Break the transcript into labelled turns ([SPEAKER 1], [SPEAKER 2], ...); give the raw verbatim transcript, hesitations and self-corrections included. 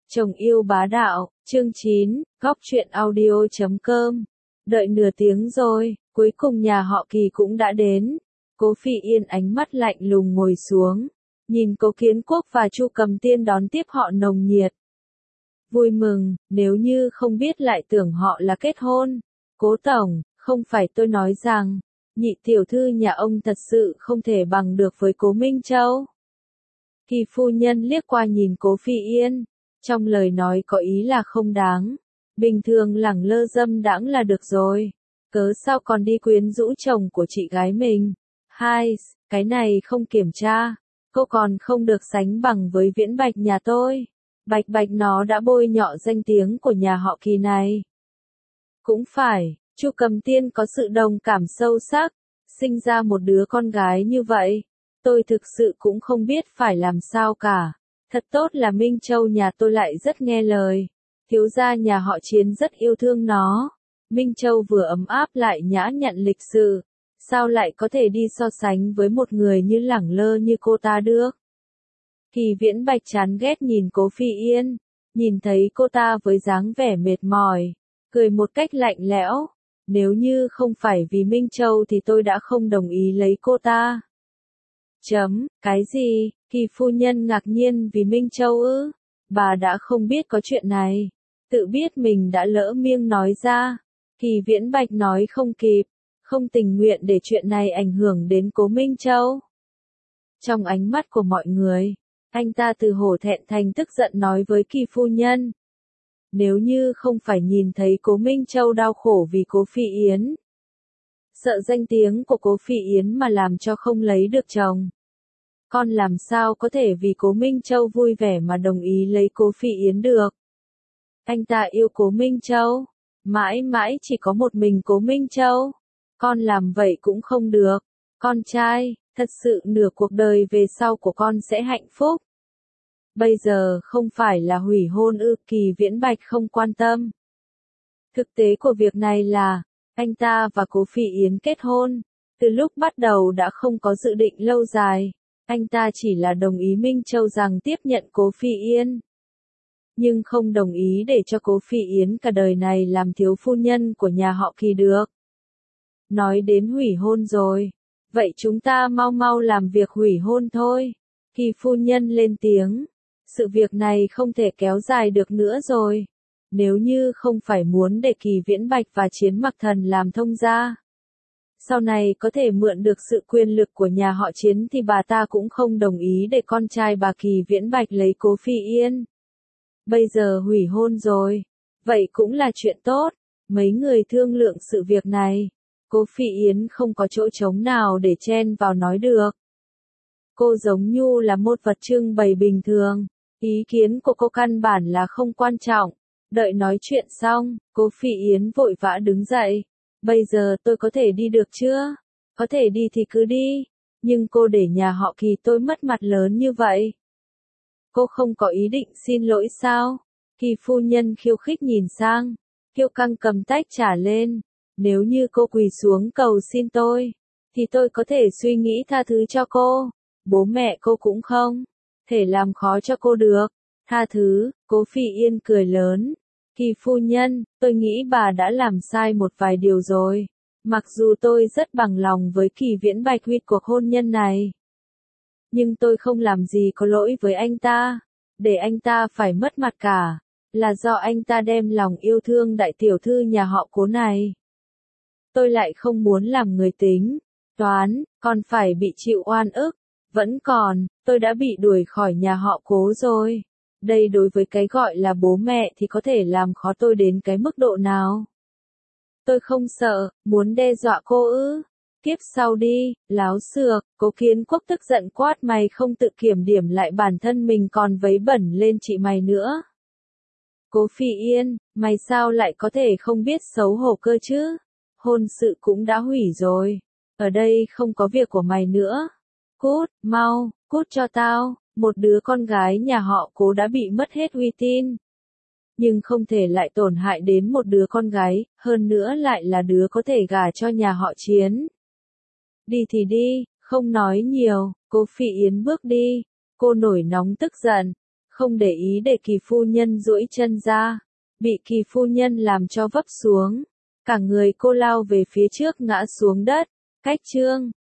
[SPEAKER 1] Chồng yêu bá đạo, chương chín, góc truyện audio chấm com. Đợi nửa tiếng rồi, cuối cùng nhà họ Kỳ cũng đã đến. Cố Phi Yên ánh mắt lạnh lùng ngồi xuống, nhìn Cố Kiến Quốc và Chu Cầm Tiên đón tiếp họ nồng nhiệt. Vui mừng, nếu như không biết lại tưởng họ là kết hôn. Cố tổng, không phải tôi nói rằng, nhị tiểu thư nhà ông thật sự không thể bằng được với Cố Minh Châu. Kỳ phu nhân liếc qua nhìn Cố Phi Yên, trong lời nói có ý là không đáng. Bình thường lẳng lơ dâm đãng là được rồi, cớ sao còn đi quyến rũ chồng của chị gái mình. Hai, cái này không kiểm tra, cô còn không được sánh bằng với Viễn Bạch nhà tôi. Bạch Bạch nó đã bôi nhọ danh tiếng của nhà họ Kỳ này. Cũng phải, Chu Cầm Tiên có sự đồng cảm sâu sắc, sinh ra một đứa con gái như vậy, tôi thực sự cũng không biết phải làm sao cả. Thật tốt là Minh Châu nhà tôi lại rất nghe lời. Thiếu gia nhà họ Chiến rất yêu thương nó. Minh Châu vừa ấm áp lại nhã nhặn lịch sự. Sao lại có thể đi so sánh với một người như lẳng lơ như cô ta được? Kỳ Viễn Bạch chán ghét nhìn Cố Phi Yên. Nhìn thấy cô ta với dáng vẻ mệt mỏi. Cười một cách lạnh lẽo. Nếu như không phải vì Minh Châu thì tôi đã không đồng ý lấy cô ta. Chấm, cái gì? Kỳ phu nhân ngạc nhiên vì Minh Châu ư? Bà đã không biết có chuyện này. Tự biết mình đã lỡ miệng nói ra. Kỳ Viễn Bạch nói không kịp, không tình nguyện để chuyện này ảnh hưởng đến Cố Minh Châu. Trong ánh mắt của mọi người, anh ta từ hổ thẹn thành tức giận nói với Kỳ phu nhân. Nếu như không phải nhìn thấy Cố Minh Châu đau khổ vì Cố Phi Yến, sợ danh tiếng của Cố Phi Yến mà làm cho không lấy được chồng, con làm sao có thể vì Cố Minh Châu vui vẻ mà đồng ý lấy Cố Phi Yến được. Anh ta yêu Cố Minh Châu, mãi mãi chỉ có một mình Cố Minh Châu. Con làm vậy cũng không được. Con trai, thật sự nửa cuộc đời về sau của con sẽ hạnh phúc. Bây giờ không phải là hủy hôn ư? Kỳ Viễn Bạch không quan tâm. Thực tế của việc này là, anh ta và Cố Phi Yến kết hôn, từ lúc bắt đầu đã không có dự định lâu dài. Anh ta chỉ là đồng ý Minh Châu rằng tiếp nhận Cố Phi Yên, nhưng không đồng ý để cho Cố Phi Yến cả đời này làm thiếu phu nhân của nhà họ Kỳ được. Nói đến hủy hôn rồi, vậy chúng ta mau mau làm việc hủy hôn thôi. Kỳ phu nhân lên tiếng, sự việc này không thể kéo dài được nữa rồi. Nếu như không phải muốn để Kỳ Viễn Bạch và Chiến Mặc Thần làm thông gia, sau này có thể mượn được sự quyền lực của nhà họ Chiến thì bà ta cũng không đồng ý để con trai bà Kỳ Viễn Bạch lấy Cố Phi Yên. Bây giờ hủy hôn rồi, vậy cũng là chuyện tốt. Mấy người thương lượng sự việc này, Cố Phi Yến không có chỗ trống nào để chen vào nói được. Cô giống như là một vật trưng bày bình thường, ý kiến của cô căn bản là không quan trọng. Đợi nói chuyện xong, Cố Phi Yến vội vã đứng dậy. Bây giờ tôi có thể đi được chưa? Có thể đi thì cứ đi, nhưng cô để nhà họ Kỳ tôi mất mặt lớn như vậy. Cô không có ý định xin lỗi sao? Kỳ phu nhân khiêu khích nhìn sang, Kiêu Căng cầm tách trà lên. Nếu như cô quỳ xuống cầu xin tôi, thì tôi có thể suy nghĩ tha thứ cho cô. Bố mẹ cô cũng không thể làm khó cho cô được. Tha thứ, Cố Phi Yên cười lớn. Kỳ phu nhân, tôi nghĩ bà đã làm sai một vài điều rồi. Mặc dù tôi rất bằng lòng với Kỳ Viễn Bạch huyết cuộc hôn nhân này, nhưng tôi không làm gì có lỗi với anh ta. Để anh ta phải mất mặt cả, là do anh ta đem lòng yêu thương đại tiểu thư nhà họ Cố này. Tôi lại không muốn làm người tính toán, còn phải bị chịu oan ức. Vẫn còn, tôi đã bị đuổi khỏi nhà họ Cố rồi. Đây đối với cái gọi là bố mẹ thì có thể làm khó tôi đến cái mức độ nào? Tôi không sợ, muốn đe dọa cô ư? Kiếp sau đi, láo xược. Cố Kiến Quốc tức giận quát, mày không tự kiểm điểm lại bản thân mình còn vấy bẩn lên chị mày nữa. Cố Phi Yên, mày sao lại có thể không biết xấu hổ cơ chứ? Hôn sự cũng đã hủy rồi. Ở đây không có việc của mày nữa. Cút, mau, cút cho tao. Một đứa con gái nhà họ Cố đã bị mất hết uy tín, nhưng không thể lại tổn hại đến một đứa con gái, hơn nữa lại là đứa có thể gả cho nhà họ Chiến. Đi thì đi, không nói nhiều. Cố Phi Yến bước đi. Cô nổi nóng tức giận, không để ý để Kỳ phu nhân duỗi chân ra, bị Kỳ phu nhân làm cho vấp xuống. Cả người cô lao về phía trước ngã xuống đất. Cách chương